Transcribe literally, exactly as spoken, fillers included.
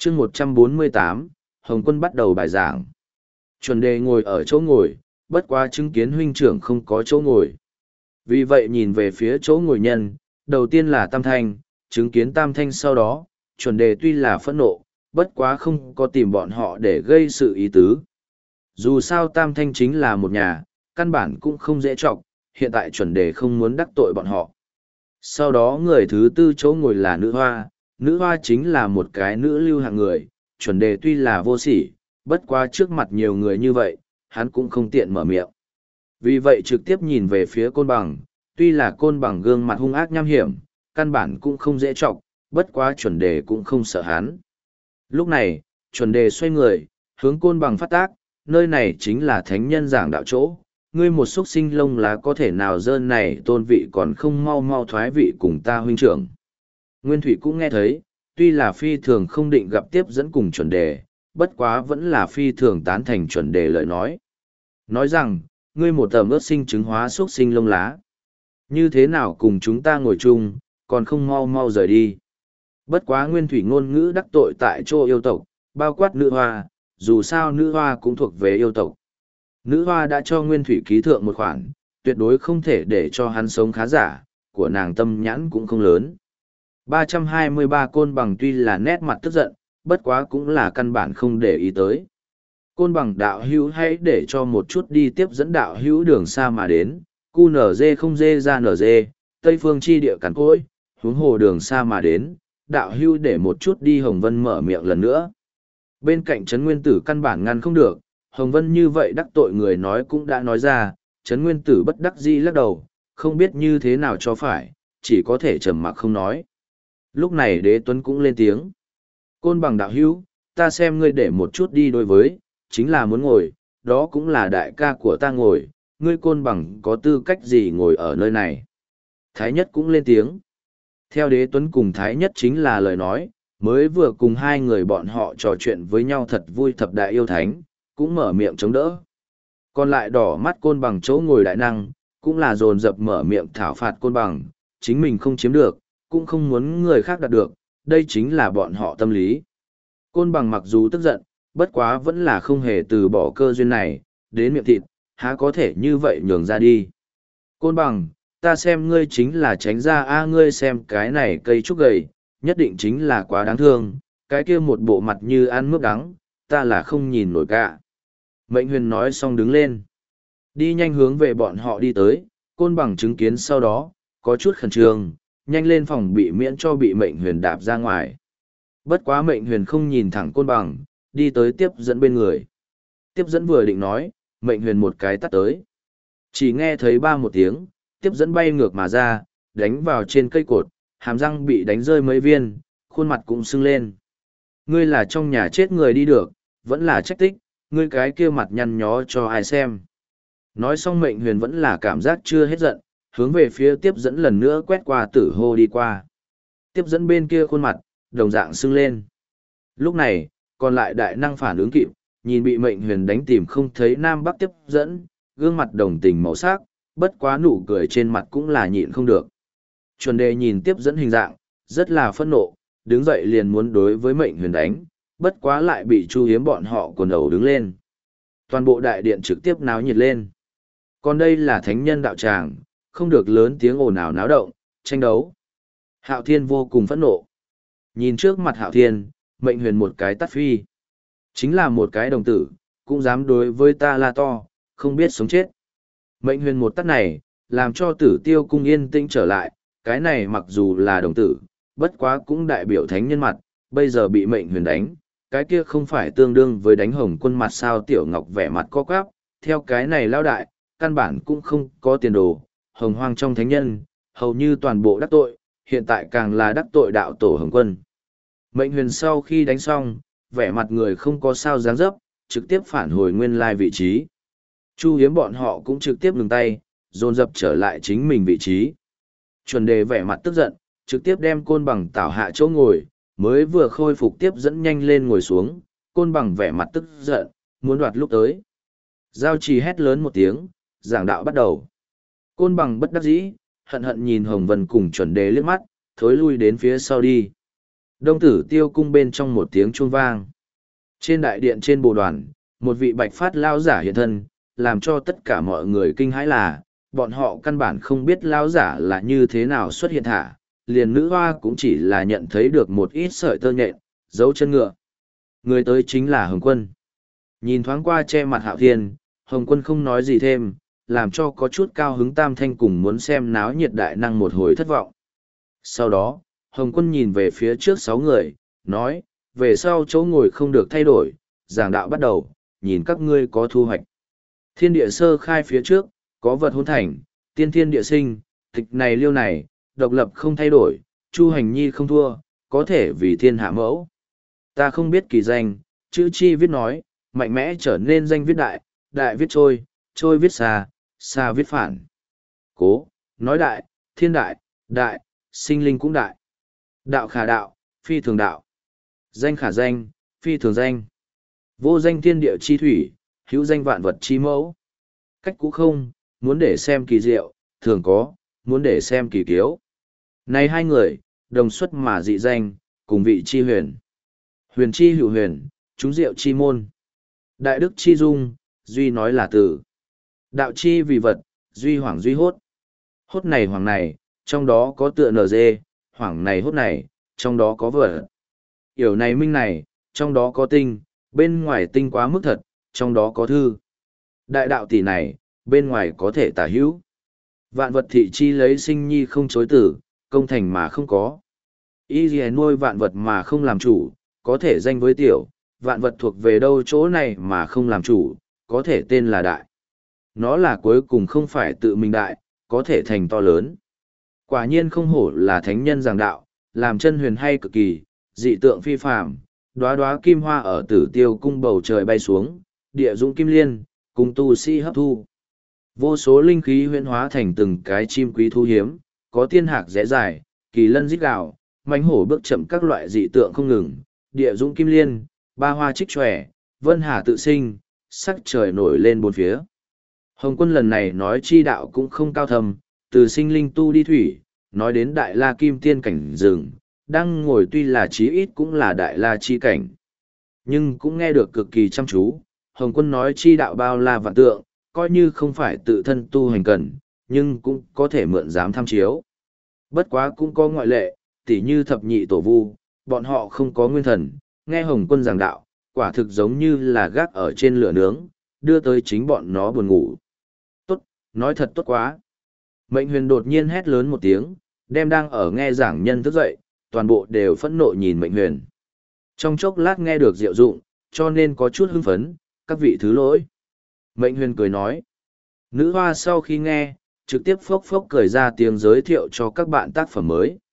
chương một trăm bốn mươi tám, Hồng Quân bắt đầu bài giảng. Chuẩn đề ngồi ở chỗ ngồi, bất quá chứng kiến huynh trưởng không có chỗ ngồi. Vì vậy nhìn về phía chỗ ngồi nhân, đầu tiên là Tam Thanh, chứng kiến Tam Thanh sau đó, chuẩn đề tuy là phẫn nộ, bất quá không có tìm bọn họ để gây sự ý tứ. Dù sao Tam Thanh chính là một nhà, căn bản cũng không dễ trọng, hiện tại chuẩn đề không muốn đắc tội bọn họ. Sau đó người thứ tư chỗ ngồi là nữ hoa, nữ hoa chính là một cái nữ lưu hạng người, chuẩn đề tuy là vô sỉ, bất quá trước mặt nhiều người như vậy, hắn cũng không tiện mở miệng. Vì vậy trực tiếp nhìn về phía côn bằng, tuy là côn bằng gương mặt hung ác nham hiểm, căn bản cũng không dễ trọng, bất quá chuẩn đề cũng không sợ hắn. Lúc này, chuẩn đề xoay người, hướng côn bằng phát tác, nơi này chính là thánh nhân giảng đạo chỗ, ngươi một xúc sinh lông lá có thể nào dơn này tôn vị còn không mau mau thoái vị cùng ta huynh trưởng. Nguyên Thủy cũng nghe thấy, tuy là phi thường không định gặp tiếp dẫn cùng chuẩn đề, bất quá vẫn là phi thường tán thành chuẩn đề lời nói. Nói rằng, ngươi một tầm ướt sinh chứng hóa xúc sinh lông lá. Như thế nào cùng chúng ta ngồi chung, còn không mau mau rời đi. Bất quá Nguyên Thủy ngôn ngữ đắc tội tại chỗ yêu tộc, bao quát nữ hoa, dù sao nữ hoa cũng thuộc về yêu tộc. Nữ hoa đã cho Nguyên Thủy ký thượng một khoản, tuyệt đối không thể để cho hắn sống khá giả, của nàng tâm nhãn cũng không lớn. ba trăm hai mươi ba côn bằng tuy là nét mặt tức giận, bất quá cũng là căn bản không để ý tới. Côn bằng đạo hữu hãy để cho một chút đi tiếp dẫn đạo hữu đường xa mà đến, cu nở dê không dê ra nở dê, tây phương chi địa cắn cối, huống hồ đường xa mà đến, đạo hữu để một chút đi Hồng Vân mở miệng lần nữa. Bên cạnh Trấn Nguyên Tử căn bản ngăn không được, Hồng Vân như vậy đắc tội người nói cũng đã nói ra, Trấn Nguyên Tử bất đắc dĩ lắc đầu, không biết như thế nào cho phải, chỉ có thể trầm mặc không nói. Lúc này Đế Tuấn cũng lên tiếng. Côn bằng đạo hữu, ta xem ngươi để một chút đi đối với, chính là muốn ngồi, đó cũng là đại ca của ta ngồi, ngươi côn bằng có tư cách gì ngồi ở nơi này. Thái Nhất cũng lên tiếng. Theo Đế Tuấn cùng Thái Nhất chính là lời nói, mới vừa cùng hai người bọn họ trò chuyện với nhau thật vui thập đại yêu thánh, cũng mở miệng chống đỡ. Còn lại đỏ mắt côn bằng chỗ ngồi đại năng, cũng là dồn dập mở miệng thảo phạt côn bằng, chính mình không chiếm được, cũng không muốn người khác đạt được, đây chính là bọn họ tâm lý. Côn bằng mặc dù tức giận, bất quá vẫn là không hề từ bỏ cơ duyên này, đến miệng thịt, há có thể như vậy nhường ra đi. Côn bằng, ta xem ngươi chính là tránh ra a ngươi xem cái này cây trúc gầy, nhất định chính là quá đáng thương, cái kia một bộ mặt như ăn mướp đắng, ta là không nhìn nổi cả. Mệnh huyền nói xong đứng lên. Đi nhanh hướng về bọn họ đi tới, côn bằng chứng kiến sau đó, có chút khẩn trương, nhanh lên phòng bị miễn cho bị mệnh huyền đạp ra ngoài. Bất quá mệnh huyền không nhìn thẳng côn bằng, đi tới tiếp dẫn bên người. Tiếp dẫn vừa định nói, mệnh huyền một cái tắt tới. Chỉ nghe thấy ba một tiếng, tiếp dẫn bay ngược mà ra, đánh vào trên cây cột, hàm răng bị đánh rơi mấy viên, khuôn mặt cũng sưng lên. Ngươi là trong nhà chết người đi được, vẫn là trách tích, ngươi cái kia mặt nhăn nhó cho ai xem. Nói xong mệnh huyền vẫn là cảm giác chưa hết giận, hướng về phía tiếp dẫn lần nữa quét qua tử hô đi qua. Tiếp dẫn bên kia khuôn mặt, đồng dạng sưng lên. Lúc này, còn lại đại năng phản ứng kịp, nhìn bị mệnh huyền đánh tìm không thấy nam bắc tiếp dẫn, gương mặt đồng tình màu sắc, bất quá nụ cười trên mặt cũng là nhịn không được. Chuẩn đề nhìn tiếp dẫn hình dạng, rất là phẫn nộ, đứng dậy liền muốn đối với mệnh huyền đánh, bất quá lại bị Chu Hiếm bọn họ quần đầu đứng lên. Toàn bộ đại điện trực tiếp náo nhiệt lên. Còn đây là thánh nhân đạo tràng, không được lớn tiếng ồn ào náo động, tranh đấu. Hạo Thiên vô cùng phẫn nộ. Nhìn trước mặt Hạo Thiên, mệnh huyền một cái tắt phi. Chính là một cái đồng tử, cũng dám đối với ta la to, không biết sống chết. Mệnh huyền một tắt này, làm cho tử tiêu cung yên tĩnh trở lại, cái này mặc dù là đồng tử, bất quá cũng đại biểu thánh nhân mặt, bây giờ bị mệnh huyền đánh, cái kia không phải tương đương với đánh Hồng Quân mặt sao. Tiểu Ngọc vẻ mặt co quắp, theo cái này lao đại, căn bản cũng không có tiền đồ, hồng hoang trong thánh nhân, hầu như toàn bộ đắc tội, hiện tại càng là đắc tội đạo tổ Hồng Quân. Mệnh huyền sau khi đánh xong, vẻ mặt người không có sao dáng dấp, trực tiếp phản hồi nguyên lai vị trí. Chu Hiếm bọn họ cũng trực tiếp ngừng tay, dồn dập trở lại chính mình vị trí. Chuẩn đề vẻ mặt tức giận, trực tiếp đem côn bằng tảo hạ chỗ ngồi, mới vừa khôi phục tiếp dẫn nhanh lên ngồi xuống, côn bằng vẻ mặt tức giận, muốn đoạt lúc tới. Giao Trì hét lớn một tiếng, giảng đạo bắt đầu. Côn bằng bất đắc dĩ, hận hận nhìn Hồng Vân cùng chuẩn đề liếc mắt, thối lui đến phía sau đi. Đông Tử Tiêu cung bên trong một tiếng chuông vang. Trên đại điện trên bồ đoàn, một vị bạch phát lao giả hiện thân, làm cho tất cả mọi người kinh hãi là, bọn họ căn bản không biết lao giả là như thế nào xuất hiện thả, liền nữ hoa cũng chỉ là nhận thấy được một ít sợi tơ nhện, dấu chân ngựa. Người tới chính là Hồng Quân. Nhìn thoáng qua che mặt Hạo Thiên, Hồng Quân không nói gì thêm, làm cho có chút cao hứng Tam Thanh cùng muốn xem náo nhiệt đại năng một hồi thất vọng. Sau đó, Hồng Quân nhìn về phía trước sáu người, nói, về sau chỗ ngồi không được thay đổi, giảng đạo bắt đầu, nhìn các ngươi có thu hoạch. Thiên địa sơ khai phía trước, có vật hôn thành, tiên thiên địa sinh, tịch này liêu này, độc lập không thay đổi, Chu Hành Nhi không thua, có thể vì thiên hạ mẫu. Ta không biết kỳ danh, chữ chi viết nói, mạnh mẽ trở nên danh viết đại, đại viết trôi, trôi viết xa, xa viết phản. Cố, nói đại, thiên đại, đại, sinh linh cũng đại. Đạo khả đạo, phi thường đạo. Danh khả danh, phi thường danh. Vô danh thiên địa chi thủy, hữu danh vạn vật chi mẫu. Cách cũ không, muốn để xem kỳ diệu, thường có, muốn để xem kỳ kiếu. Này hai người, đồng xuất mà dị danh, cùng vị chi huyền. Huyền chi hữu huyền, chúng diệu chi môn. Đại đức chi dung, duy nói là từ. Đạo chi vì vật, duy hoảng duy hốt. Hốt này hoàng này, trong đó có tựa nở dê, hoảng này hốt này, trong đó có vợ. Yểu này minh này, trong đó có tinh, bên ngoài tinh quá mức thật, trong đó có thư. Đại đạo tỷ này, bên ngoài có thể tả hữu. Vạn vật thị chi lấy sinh nhi không chối tử, công thành mà không có. Y gì nuôi vạn vật mà không làm chủ, có thể danh với tiểu, vạn vật thuộc về đâu chỗ này mà không làm chủ, có thể tên là đại. Nó là cuối cùng không phải tự mình đại, có thể thành to lớn. Quả nhiên không hổ là thánh nhân giảng đạo, làm chân huyền hay cực kỳ, dị tượng phi phàm, đóa đóa kim hoa ở Tử Tiêu cung bầu trời bay xuống, địa dũng kim liên, cùng tu sĩ hấp thu. Vô số linh khí huyễn hóa thành từng cái chim quý thú hiếm, có tiên hạc rẽ dài, kỳ lân rít gào, mãnh hổ bước chậm các loại dị tượng không ngừng, địa dũng kim liên, ba hoa trích tròe, vân hà tự sinh, sắc trời nổi lên bốn phía. Hồng Quân lần này nói chi đạo cũng không cao thầm, từ sinh linh tu đi thủy, nói đến đại la kim tiên cảnh rừng, đang ngồi tuy là chí ít cũng là đại la chi cảnh. Nhưng cũng nghe được cực kỳ chăm chú, Hồng Quân nói chi đạo bao la vạn tượng, coi như không phải tự thân tu hành cần, nhưng cũng có thể mượn dám tham chiếu. Bất quá cũng có ngoại lệ, tỉ như thập nhị tổ vu, bọn họ không có nguyên thần, nghe Hồng Quân giảng đạo, quả thực giống như là gác ở trên lửa nướng, đưa tới chính bọn nó buồn ngủ. Tốt, nói thật tốt quá. Mệnh Huyền đột nhiên hét lớn một tiếng, đem đang ở nghe giảng nhân thức dậy, toàn bộ đều phẫn nộ nhìn Mệnh Huyền. Trong chốc lát nghe được diệu dụng, cho nên có chút hưng phấn, các vị thứ lỗi. Mệnh Huyền cười nói. Nữ hoa sau khi nghe, trực tiếp phốc phốc cười ra tiếng giới thiệu cho các bạn tác phẩm mới.